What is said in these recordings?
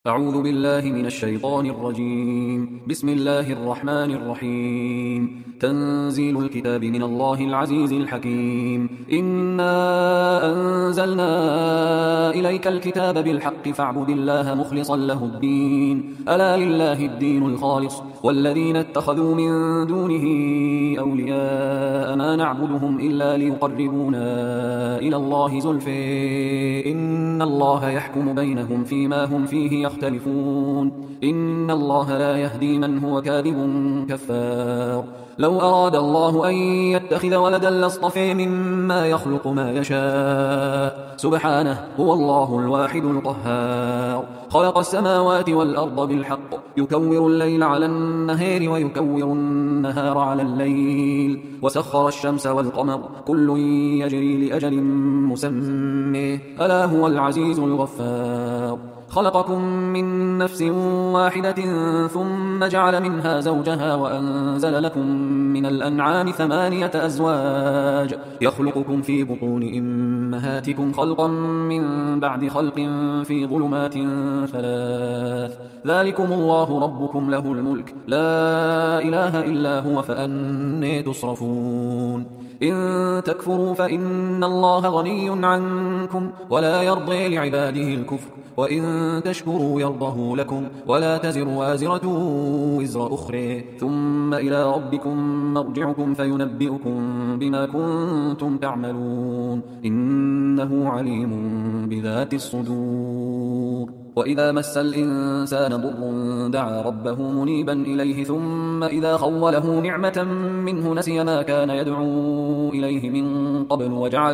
أعوذ بالله من الشيطان الرجيم. بسم الله الرحمن الرحيم. تنزيل الكتاب من الله العزيز الحكيم. إنا أنزلنا إليك الكتاب بالحق فاعبد الله مخلصا له الدين. ألا لله الدين الخالص والذين اتخذوا من دونه أولياء ما نعبدهم إلا ليقربونا إلى الله زلفى إن الله يحكم بينهم فيما هم فيه يختلفون. إن الله لا يهدي من هو كاذب كفار. لو أراد الله أن يتخذ ولدا لاصطفى مما يخلق ما يشاء سبحانه هو الله الواحد القهار. خلق السماوات والأرض بالحق يكور الليل على النهار ويكور النهار على الليل وسخر الشمس والقمر كل يجري لأجل مسمى ألا هو العزيز الغفار. خلقكم من نفس واحدة ثم جعل منها زوجها وأنزل لكم من الأنعام 8 أزواج يخلقكم في بطون أمهاتكم خلقا من بعد خلق في ظلمات 3 ذلكم الله ربكم له الملك لا إله إلا هو فأنى تصرفون. إن تكفروا فإن الله غني عنكم ولا يرضي لعباده الكفر وإن تشكروا يرضه لكم ولا تزر وازرة وزر أخرى ثم إلى ربكم مرجعكم فينبئكم بما كنتم تعملون إنه عليم بذات الصدور. وإذا مس الإنسان ضر دعا ربه منيبا إليه ثم إذا خوله نعمة منه نسي ما كان يدعو إليه من قبل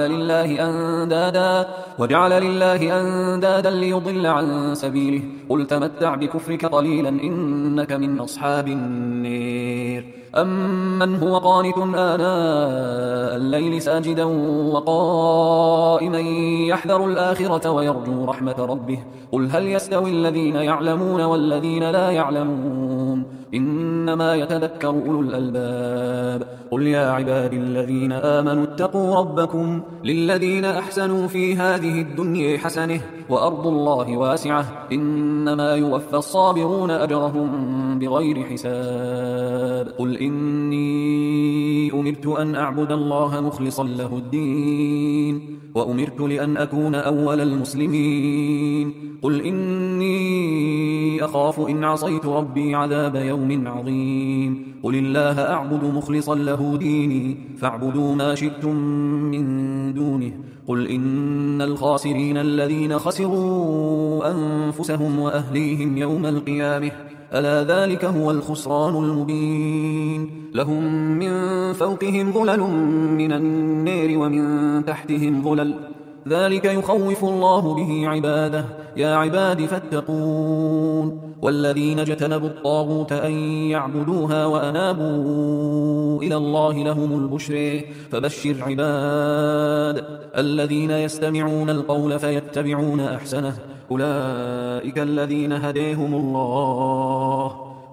وجعل لله أندادا ليضل عن سبيله قل تمتع بكفرك قليلا إنك من أصحاب النار. أمن هو قانت آناء الليل ساجدا وقائما يحذر الآخرة ويرجو رحمة ربه قل هل يستوي الذين يعلمون والذين لا يعلمون إنما يتذكر أولو الألباب. قل يا عبادي الذين آمنوا اتقوا ربكم للذين أحسنوا في هذه الدنيا حسنة وأرض الله واسعة إنما يوفى الصابرون أجرهم بغير حساب. قل إني أمرت أن أعبد الله مخلصا له الدين وأمرت لأن أكون أول المسلمين. قل إني أخاف إن عصيت ربي عذاب يوم عظيم. قل الله أعبد مخلصا له ديني فاعبدوا ما شئتم من دونه. قل إن الخاسرين الذين خسروا أنفسهم وأهليهم يوم القيامة ألا ذلك هو الخسران المبين. لهم من فوقهم ظلل من النار ومن تحتهم ظلل ذلك يخوف الله به عباده يا عباد فاتقون. والذين اجتنبوا الطاغوت أن يعبدوها وأنابوا إلى الله لهم البشر فبشر عباد الذين يستمعون القول فيتبعون أحسنه أولئك الذين هديهم الله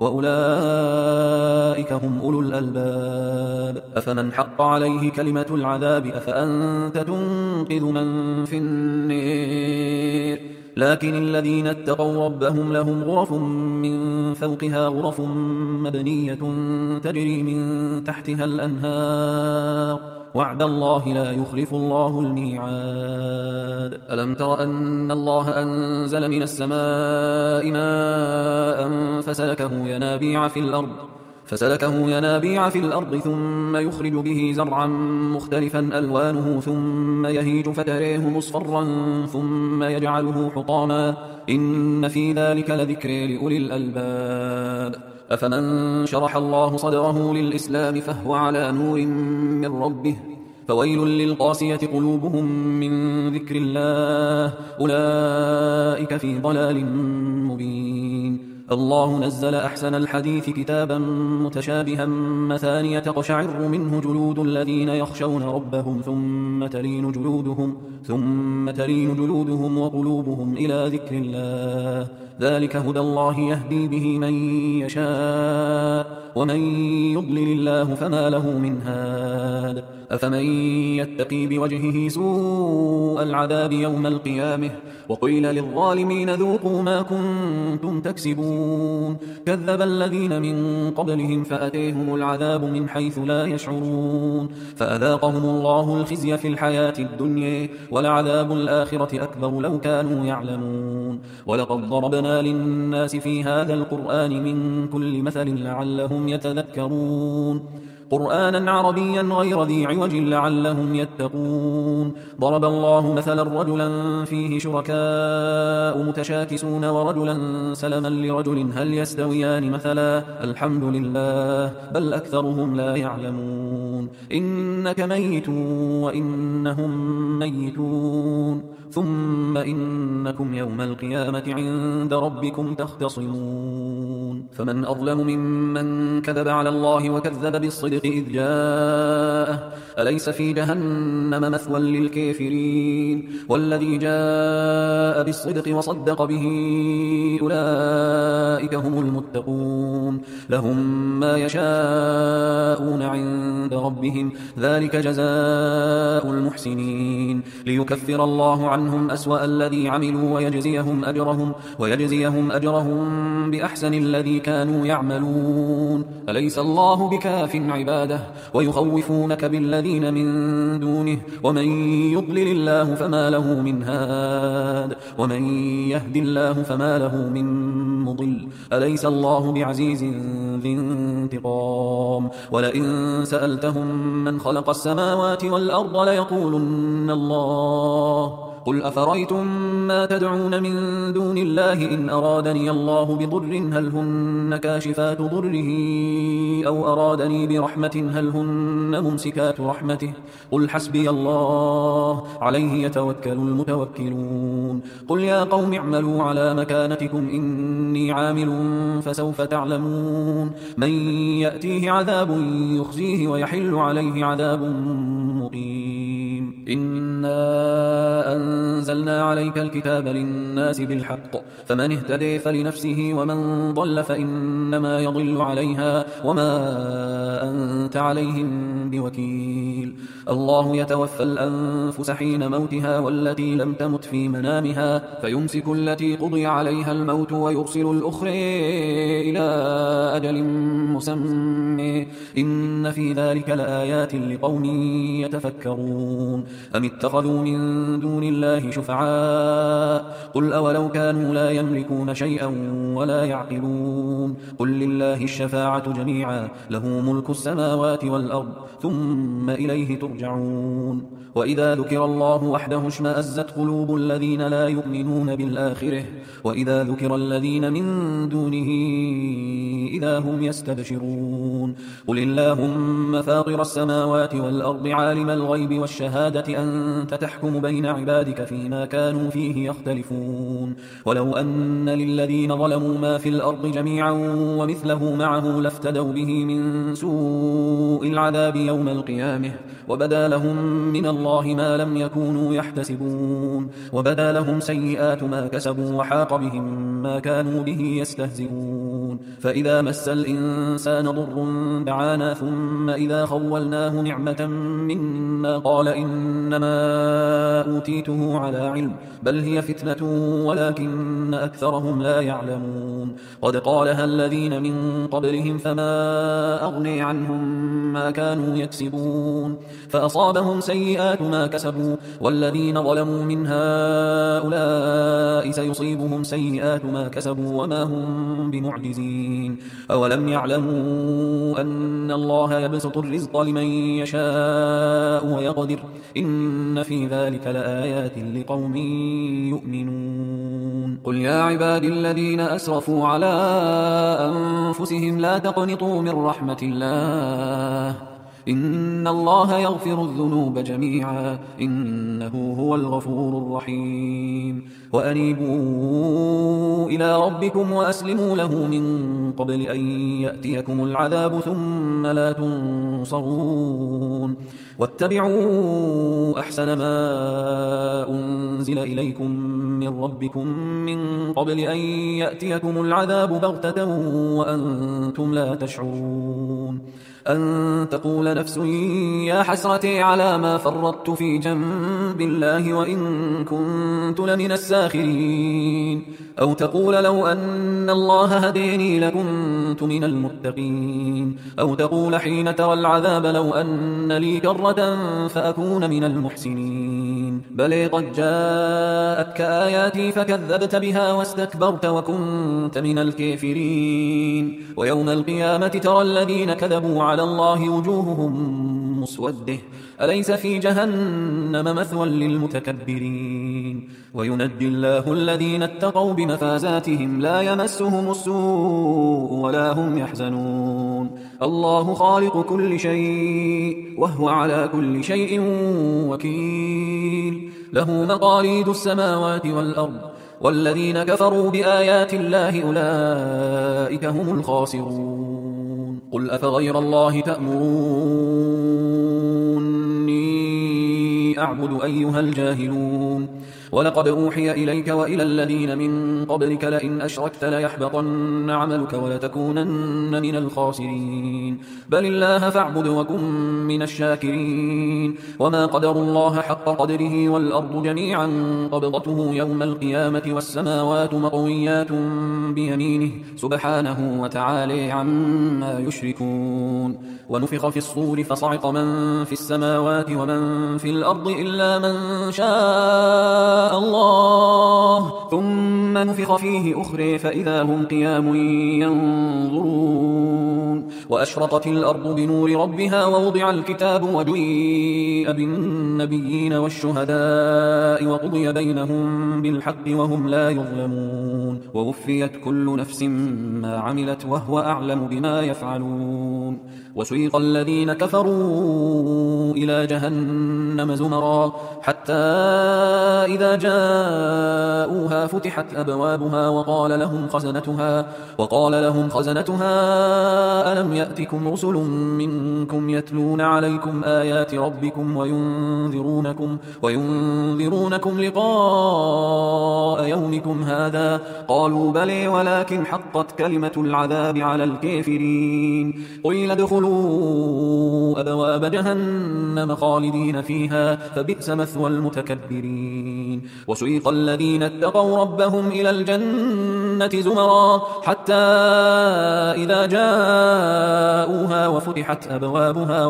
وأولئك هم أولو الألباب. أفمن حق عليه كلمة العذاب أفأنت تنقذ من في النار. لكن الذين اتقوا ربهم لهم غرف من فوقها غرف مبنية تجري من تحتها الأنهار وعد الله لا يخلف الله الميعاد. ألم تر أن الله أنزل من السماء ماء فسلكه ينابيع في الأرض ثم يخرج به زرعا مختلفا ألوانه ثم يهيج فتريه مصفرا ثم يجعله حطاما إن في ذلك لذكر لأولي الألباب. أفمن شرح الله صدره للإسلام فهو على نور من ربه فويل للقاسية قلوبهم من ذكر الله أولئك في ضلال مبين. الله نزل أحسن الحديث كتابا متشابها مثانية تقشعر منه جلود الذين يخشون ربهم ثم تلين جلودهم وقلوبهم إلى ذكر الله ذلك هدى الله يهدي به من يشاء ومن يضلل الله فما له من هاد أفمن يتقي بوجهه سوء العذاب يوم القيامة وقيل للظالمين ذوقوا ما كنتم تكسبون كذب الذين من قبلهم فأتيهم العذاب من حيث لا يشعرون فأذاقهم الله الخزي في الحياة الدنيا ولعذاب الآخرة أكبر لو كانوا يعلمون ولقد ضربنا للناس في هذا القرآن من كل مثل لعلهم يتذكرون قرآنا عربيا غير ذي عوج لعلهم يتقون ضرب الله مثلا رجلا فيه شركاء متشاكسون ورجلا سلما لرجل هل يستويان مثلا الحمد لله بل أكثرهم لا يعلمون إنك ميت وإنهم ميتون ثم إنكم يوم القيامة عند ربكم تختصمون فمن أظلم ممن كذب على الله وكذب بالصدق إذ جاءه أليس في جهنم مثوى للكافرين والذي جاء بالصدق وصدق به أولئك هم المتقون لهم ما يشاءون عند ربهم ذلك جزاء المحسنين ليكفر الله عنهم أسوأ الذي عملوا ويجزيهم أجرهم بأحسن الذي كانوا يعملون أليس الله بكاف عباده ويخوفونك بالذين من دونه ومن يضلل الله فما له من هاد ومن يهد الله فما له من مضل أليس الله بعزيز ذي انتقام ولئن سألتهم من خلق السماوات والأرض ليقولن الله قل أفرأيتم ما تدعون من دون الله إن أرادني الله بضر هل هن كاشفات ضره أو أرادني برحمة هل هن ممسكات رحمته قل حسبي الله عليه يتوكل المتوكلون قل يا قوم اعملوا على مكانتكم إني عامل فسوف تعلمون من يأتيه عذاب يخزيه ويحل عليه عذاب مقيم إنا أنزلنا عليك الكتاب للناس بالحق فمن اهتدي فلنفسه ومن ضل فإنما يضل عليها وما أنت عليهم بوكيل الله يتوفى الأنفس حين موتها والتي لم تمت في منامها فيمسك التي قضي عليها الموت ويرسل الأخرى إلى أجل مسمى إن في ذلك لآيات لقوم يتفكرون أم اتخذوا من دون الله شفعاء قل أولو كانوا لا يملكون شيئا ولا يعقلون قل لله الشفاعة جميعا له ملك السماوات والأرض ثم إليه ترجعون وإذا ذكر الله وحده اشمأزت قلوب الذين لا يؤمنون بالآخرة وإذا ذكر الذين من دونه إذا هم يستبشرون قل اللهم فاطر السماوات والأرض عالم الغيب والشهادة أنت تحكم بين عبادك فيما كانوا فيه يختلفون ولو أن للذين ظلموا ما في الأرض جميعا ومثله معه لافتدوا به من سوء العذاب يوم القيامة وبدا لهم من الله ما لم يكونوا يحتسبون وبدا لهم سيئات ما كسبوا وحاق بهم ما كانوا به يستهزئون فإذا مس الإنسان ضر دعانا ثم إذا خولناه نعمة منا قال إنما أوتيته على علم بل هي فتنة ولكن أكثرهم لا يعلمون قد قالها الذين من قبلهم فما أغني عنهم ما كانوا يكسبون فأصابهم سيئات ما كسبوا والذين ظلموا من هؤلاء سيصيبهم سيئات ما كسبوا وما هم بمعجزين أولم يعلموا أن الله يبسط الرزق لمن يشاء ويقدر إن في ذلك لآيات لقوم يؤمنون قل يا عبادي الذين أسرفوا على أنفسهم لا تقنطوا من رحمة الله إن الله يغفر الذنوب جميعا إنه هو الغفور الرحيم وأنيبوا إلى ربكم وأسلموا له من قبل أن يأتيكم العذاب ثم لا تنصرون واتبعوا أحسن ما أنزل إليكم من ربكم من قبل أن يأتيكم العذاب بغتة وأنتم لا تشعرون أن تقول نفس يا حسرتي على ما فرطت في جنب الله وإن كنت لمن الساخرين أو تقول لو أن الله هديني لكنت من المتقين أو تقول حين ترى العذاب لو أن لي كرة فأكون من المحسنين بل قد جاءتك آياتي فكذبت بها واستكبرت وكنت من الكافرين ويوم القيامة ترى الذين كذبوا على الله وجوههم مسوده أليس في جهنم مثوى للمتكبرين وينجي الله الذين اتقوا بمفازاتهم لا يمسهم السوء ولا هم يحزنون الله خالق كل شيء وهو على كل شيء وكيل له مقاليد السماوات والأرض والذين كفروا بآيات الله أولئك هم الخاسرون قل أفغير الله تأمروني أعبد أيها الجاهلون ولقد أوحي إليك وإلى الذين من قبلك لئن أشركت ليحبطن عملك ولتكونن من الخاسرين بل الله فاعبد وكن من الشاكرين وما قدر الله حق قدره والأرض جميعا قبضته يوم القيامة والسماوات مطويات بيمينه سبحانه وتعالى عما يشركون ونفخ في الصور فصعق من في السماوات ومن في الأرض إلا من شاء الله ثم نفخ فيه أخرى فإذا هم قيام ينظرون وأشرقت الأرض بنور ربها ووضع الكتاب وجيء بالنبيين والشهداء وقضي بينهم بالحق وهم لا يظلمون ووفيت كل نفس ما عملت وهو أعلم بما يفعلون وسيق الذين كفروا إلى جهنم زمرا حتى إذا جاءوها فتحت أبوابها وقال لهم خزنتها ألم يأتكم رسل منكم يتلون عليكم آيات ربكم وينذرونكم لقاء يومكم هذا قالوا بلى ولكن حقت كلمة العذاب على الكافرين قيل ادخلوا أبواب جهنم خالدين فيها فبئس مثوى المتكبرين وسيق الذين اتقوا ربهم إلى الجنة زمرا حتى إذا جاءوها وفتحت أبوابها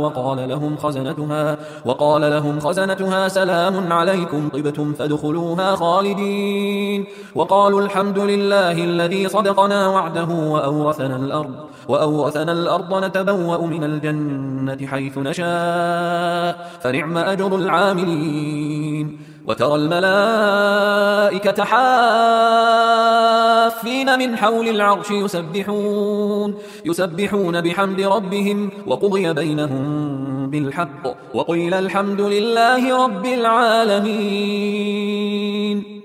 وقال لهم خزنتها سلام عليكم طبتم فادخلوها خالدين وقالوا الحمد لله الذي صدقنا وعده وأورثنا الأرض نتبوأ من الجنة حيث نشاء فنعم أجر العاملين وترى الملائكة حافين من حول العرش يسبحون بحمد ربهم وقضي بينهم بالحق وقيل الحمد لله رب العالمين